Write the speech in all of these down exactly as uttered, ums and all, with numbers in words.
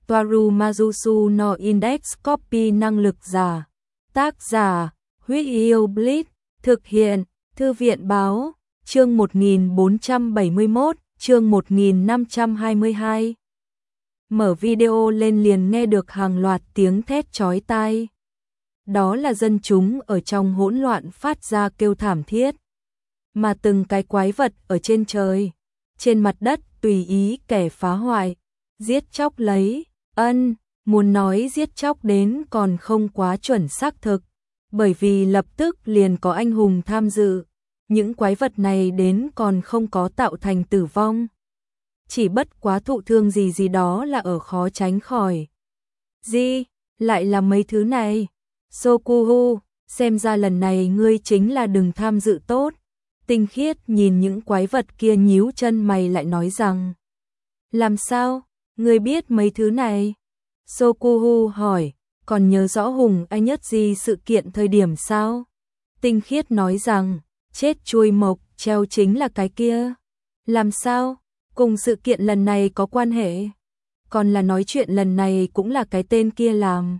Toaru Majusu no Index Copy năng lực giả. Tác giả, Huyết Yêu Blitz, thực hiện, Thư viện báo, chương một nghìn bốn trăm bảy mươi mốt, chương một nghìn năm trăm hai mươi hai. Mở video lên liền nghe được hàng loạt tiếng thét chói tai. Đó là dân chúng ở trong hỗn loạn phát ra kêu thảm thiết. Mà từng cái quái vật ở trên trời, trên mặt đất tùy ý kẻ phá hoại, giết chóc lấy, ân, muốn nói giết chóc đến còn không quá chuẩn xác thực, bởi vì lập tức liền có anh hùng tham dự, những quái vật này đến còn không có tạo thành tử vong. Chỉ bất quá thụ thương gì gì đó là ở khó tránh khỏi. Gì, lại là mấy thứ này? Sokuhu, xem ra lần này ngươi chính là đừng tham dự tốt. Tinh Khiết nhìn những quái vật kia nhíu chân mày lại nói rằng. Làm sao, ngươi biết mấy thứ này? Sokuhu hỏi, còn nhớ rõ Hùng Anh Nhất gì sự kiện thời điểm sao? Tinh Khiết nói rằng, chết chuôi mộc treo chính là cái kia. Làm sao? Cùng sự kiện lần này có quan hệ? Còn là nói chuyện lần này cũng là cái tên kia làm.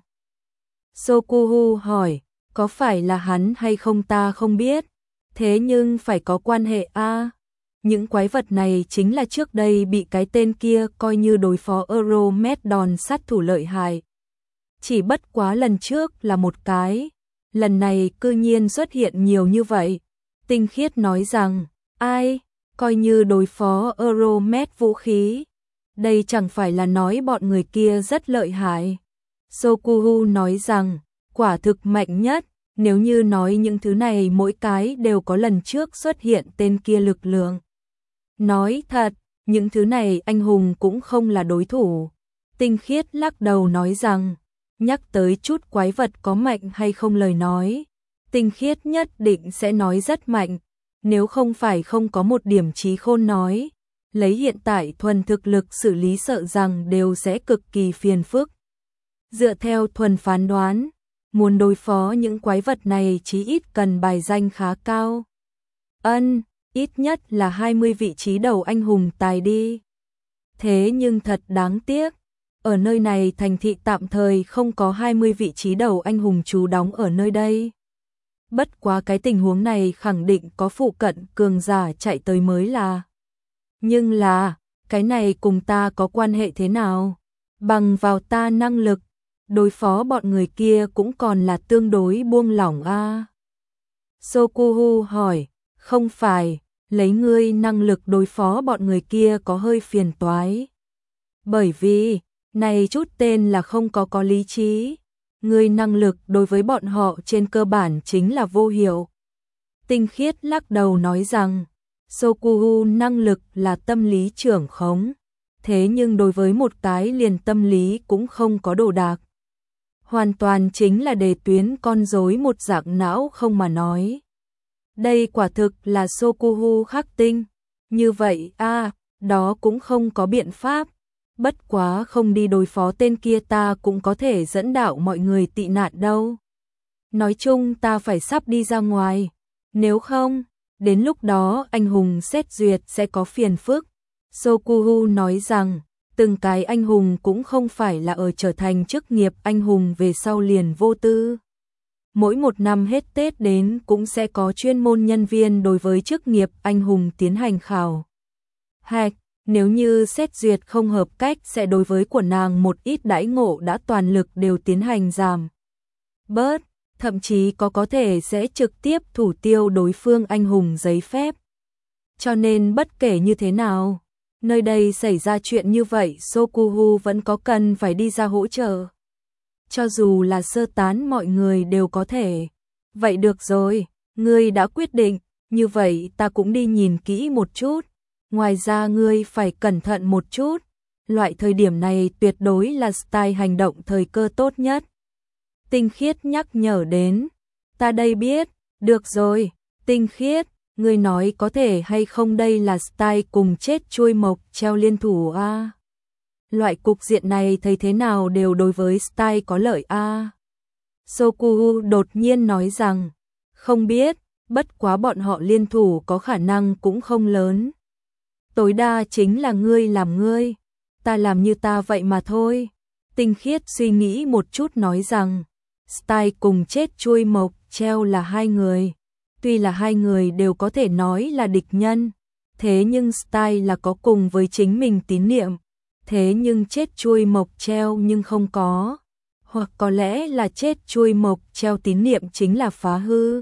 Sokuhu hỏi, có phải là hắn hay không ta không biết, thế nhưng phải có quan hệ a. À, những quái vật này chính là trước đây bị cái tên kia coi như đối phó Euromedon sát thủ lợi hại. Chỉ bất quá lần trước là một cái, lần này cư nhiên xuất hiện nhiều như vậy. Tinh Khiết nói rằng, ai, coi như đối phó Euromed vũ khí. Đây chẳng phải là nói bọn người kia rất lợi hại. Sokuhu nói rằng, quả thực mạnh nhất, nếu như nói những thứ này mỗi cái đều có lần trước xuất hiện tên kia lực lượng. Nói thật, những thứ này anh hùng cũng không là đối thủ. Tinh Khiết lắc đầu nói rằng, nhắc tới chút quái vật có mạnh hay không lời nói. Tinh Khiết nhất định sẽ nói rất mạnh, nếu không phải không có một điểm trí khôn nói. Lấy hiện tại thuần thực lực xử lý sợ rằng đều sẽ cực kỳ phiền phức. Dựa theo thuần phán đoán, muốn đối phó những quái vật này chí ít cần bài danh khá cao. Ân, ít nhất là hai mươi vị trí đầu anh hùng tài đi. Thế nhưng thật đáng tiếc, ở nơi này thành thị tạm thời không có hai mươi vị trí đầu anh hùng trú đóng ở nơi đây. Bất quá cái tình huống này khẳng định có phụ cận cường giả chạy tới mới là. Nhưng là, cái này cùng ta có quan hệ thế nào? Bằng vào ta năng lực, đối phó bọn người kia cũng còn là tương đối buông lỏng a. À. Sokuhu hỏi, không phải, lấy ngươi năng lực đối phó bọn người kia có hơi phiền toái. Bởi vì, này chút tên là không có có lý trí. Ngươi năng lực đối với bọn họ trên cơ bản chính là vô hiệu. Tinh Khiết lắc đầu nói rằng, Sokuhu năng lực là tâm lý trưởng khống, thế nhưng đối với một cái liền tâm lý cũng không có đồ đạc. Hoàn toàn chính là đề tuyến con rối một dạng não không mà nói. Đây quả thực là Sokuhu khắc tinh. Như vậy a, à, đó cũng không có biện pháp. Bất quá không đi đối phó tên kia ta cũng có thể dẫn đạo mọi người tị nạn đâu. Nói chung ta phải sắp đi ra ngoài. Nếu không, đến lúc đó anh hùng xét duyệt sẽ có phiền phức. Sokuhu nói rằng, từng cái anh hùng cũng không phải là ở trở thành chức nghiệp anh hùng về sau liền vô tư. Mỗi một năm hết Tết đến cũng sẽ có chuyên môn nhân viên đối với chức nghiệp anh hùng tiến hành khảo hạch. Nếu như xét duyệt không hợp cách sẽ đối với của nàng một ít đãi ngộ đã toàn lực đều tiến hành giảm bớt, thậm chí có có thể sẽ trực tiếp thủ tiêu đối phương anh hùng giấy phép. Cho nên bất kể như thế nào, nơi đây xảy ra chuyện như vậy Sokuhu vẫn có cần phải đi ra hỗ trợ. Cho dù là sơ tán mọi người đều có thể. Vậy được rồi, ngươi đã quyết định, như vậy ta cũng đi nhìn kỹ một chút. Ngoài ra ngươi phải cẩn thận một chút, loại thời điểm này tuyệt đối là style hành động thời cơ tốt nhất. Tinh Khiết nhắc nhở đến, ta đây biết, được rồi, Tinh Khiết, ngươi nói có thể hay không đây là style cùng chết chuôi mộc treo liên thủ a. À? Loại cục diện này thấy thế nào đều đối với style có lợi a. À? Sokuhu đột nhiên nói rằng, không biết, bất quá bọn họ liên thủ có khả năng cũng không lớn. Tối đa chính là ngươi làm ngươi, ta làm như ta vậy mà thôi. Tinh Khiết suy nghĩ một chút nói rằng, Style cùng chết chuôi mộc treo là hai người. Tuy là hai người đều có thể nói là địch nhân, thế nhưng Style là có cùng với chính mình tín niệm, thế nhưng chết chuôi mộc treo nhưng không có. Hoặc có lẽ là chết chuôi mộc treo tín niệm chính là phá hư.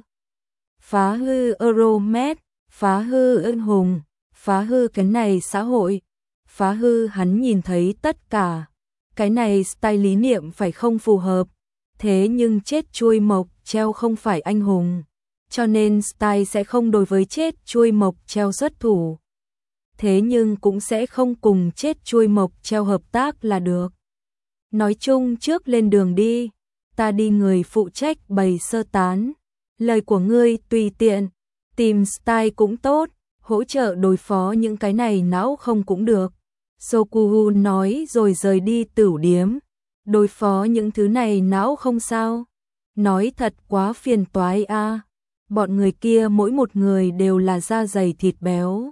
Phá hư Euromed, phá hư ân hùng, phá hư cái này xã hội, phá hư hắn nhìn thấy tất cả. Cái này Style lý niệm phải không phù hợp, thế nhưng chết chuôi mộc treo không phải anh hùng, cho nên Style sẽ không đối với chết chuôi mộc treo xuất thủ. Thế nhưng cũng sẽ không cùng chết chuôi mộc treo hợp tác là được. Nói chung trước lên đường đi, ta đi người phụ trách bày sơ tán. Lời của ngươi tùy tiện, tìm Style cũng tốt, hỗ trợ đối phó những cái này não không cũng được. Sokuhu nói rồi rời đi tửu điếm. Đối phó những thứ này não không sao. Nói thật quá phiền toái a. Bọn người kia mỗi một người đều là da dày thịt béo.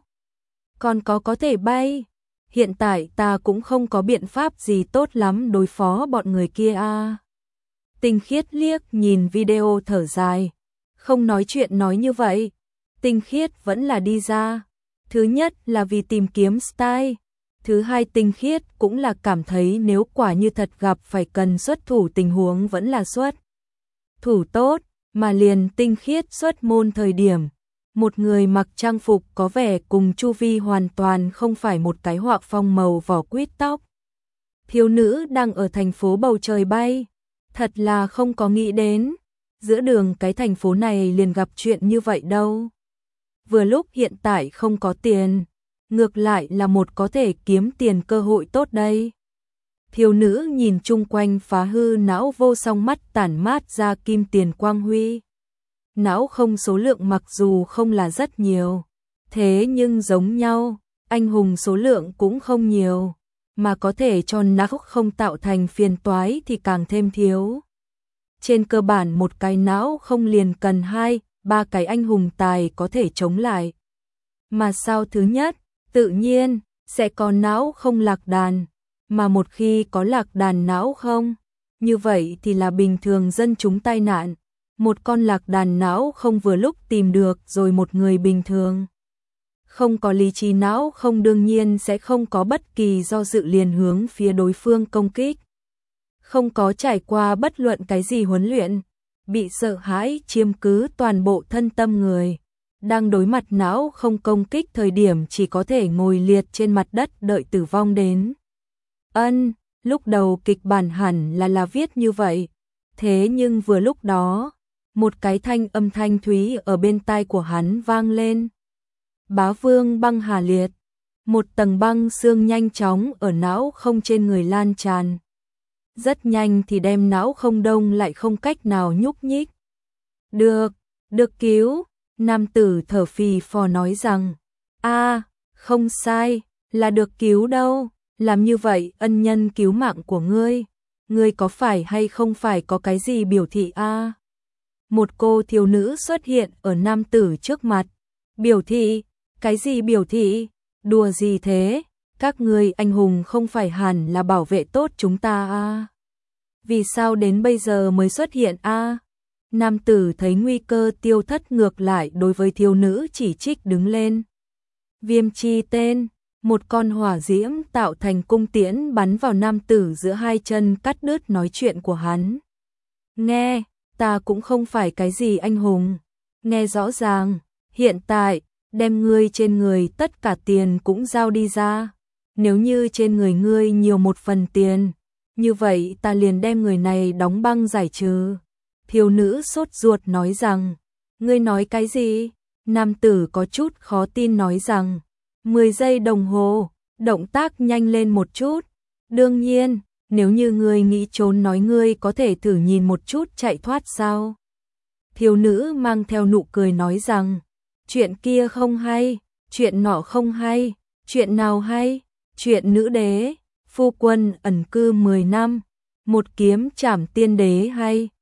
Còn có có thể bay. Hiện tại ta cũng không có biện pháp gì tốt lắm đối phó bọn người kia a. Tinh Khiết liếc nhìn video thở dài. Không nói chuyện nói như vậy. Tinh Khiết vẫn là đi ra. Thứ nhất là vì tìm kiếm Style. Thứ hai Tinh Khiết cũng là cảm thấy nếu quả như thật gặp phải cần xuất thủ tình huống vẫn là xuất thủ tốt, mà liền Tinh Khiết xuất môn thời điểm. Một người mặc trang phục có vẻ cùng chu vi hoàn toàn không phải một cái họa phong màu vỏ quýt tóc. Thiếu nữ đang ở thành phố bầu trời bay. Thật là không có nghĩ đến. Giữa đường cái thành phố này liền gặp chuyện như vậy đâu. Vừa lúc hiện tại không có tiền. Ngược lại là một có thể kiếm tiền cơ hội tốt đây. Thiếu nữ nhìn chung quanh phá hư não vô song mắt tản mát ra kim tiền quang huy. Não không số lượng mặc dù không là rất nhiều, thế nhưng giống nhau, anh hùng số lượng cũng không nhiều, mà có thể cho não không tạo thành phiền toái thì càng thêm thiếu. Trên cơ bản một cái não không liền cần hai, ba cái anh hùng tài có thể chống lại. Mà sao thứ nhất, tự nhiên, sẽ có não không lạc đàn, mà một khi có lạc đàn não không, như vậy thì là bình thường dân chúng tai nạn. Một con lạc đàn não không vừa lúc tìm được rồi một người bình thường. Không có lý trí não không đương nhiên sẽ không có bất kỳ do dự liền hướng phía đối phương công kích. Không có trải qua bất luận cái gì huấn luyện, bị sợ hãi chiếm cứ toàn bộ thân tâm người. Đang đối mặt não không công kích thời điểm chỉ có thể ngồi liệt trên mặt đất đợi tử vong đến. Ân, lúc đầu kịch bản hẳn là là viết như vậy. Thế nhưng vừa lúc đó, một cái thanh âm thanh thúy ở bên tai của hắn vang lên. Bá vương băng hà liệt. Một tầng băng xương nhanh chóng ở não không trên người lan tràn. Rất nhanh thì đem não không đông lại không cách nào nhúc nhích. Được, được cứu. Nam tử thở phì phò nói rằng, a, không sai, là được cứu đâu, làm như vậy ân nhân cứu mạng của ngươi, ngươi có phải hay không phải có cái gì biểu thị a? Một cô thiếu nữ xuất hiện ở nam tử trước mặt, biểu thị, cái gì biểu thị, đùa gì thế, các ngươi anh hùng không phải hẳn là bảo vệ tốt chúng ta a? Vì sao đến bây giờ mới xuất hiện a? Nam tử thấy nguy cơ tiêu thất ngược lại đối với thiếu nữ chỉ trích đứng lên. Viêm chi tên, một con hỏa diễm tạo thành cung tiễn bắn vào nam tử giữa hai chân cắt đứt nói chuyện của hắn. Nghe, ta cũng không phải cái gì anh hùng. Nghe rõ ràng, hiện tại, đem ngươi trên người tất cả tiền cũng giao đi ra. Nếu như trên người ngươi nhiều một phần tiền, như vậy ta liền đem người này đóng băng giải trừ. Thiếu nữ sốt ruột nói rằng, ngươi nói cái gì? Nam tử có chút khó tin nói rằng, mười giây đồng hồ, động tác nhanh lên một chút. Đương nhiên, nếu như ngươi nghĩ trốn nói ngươi có thể thử nhìn một chút chạy thoát sao? Thiếu nữ mang theo nụ cười nói rằng, chuyện kia không hay, chuyện nọ không hay, chuyện nào hay? Chuyện nữ đế, phu quân ẩn cư mười năm, một kiếm trảm tiên đế hay?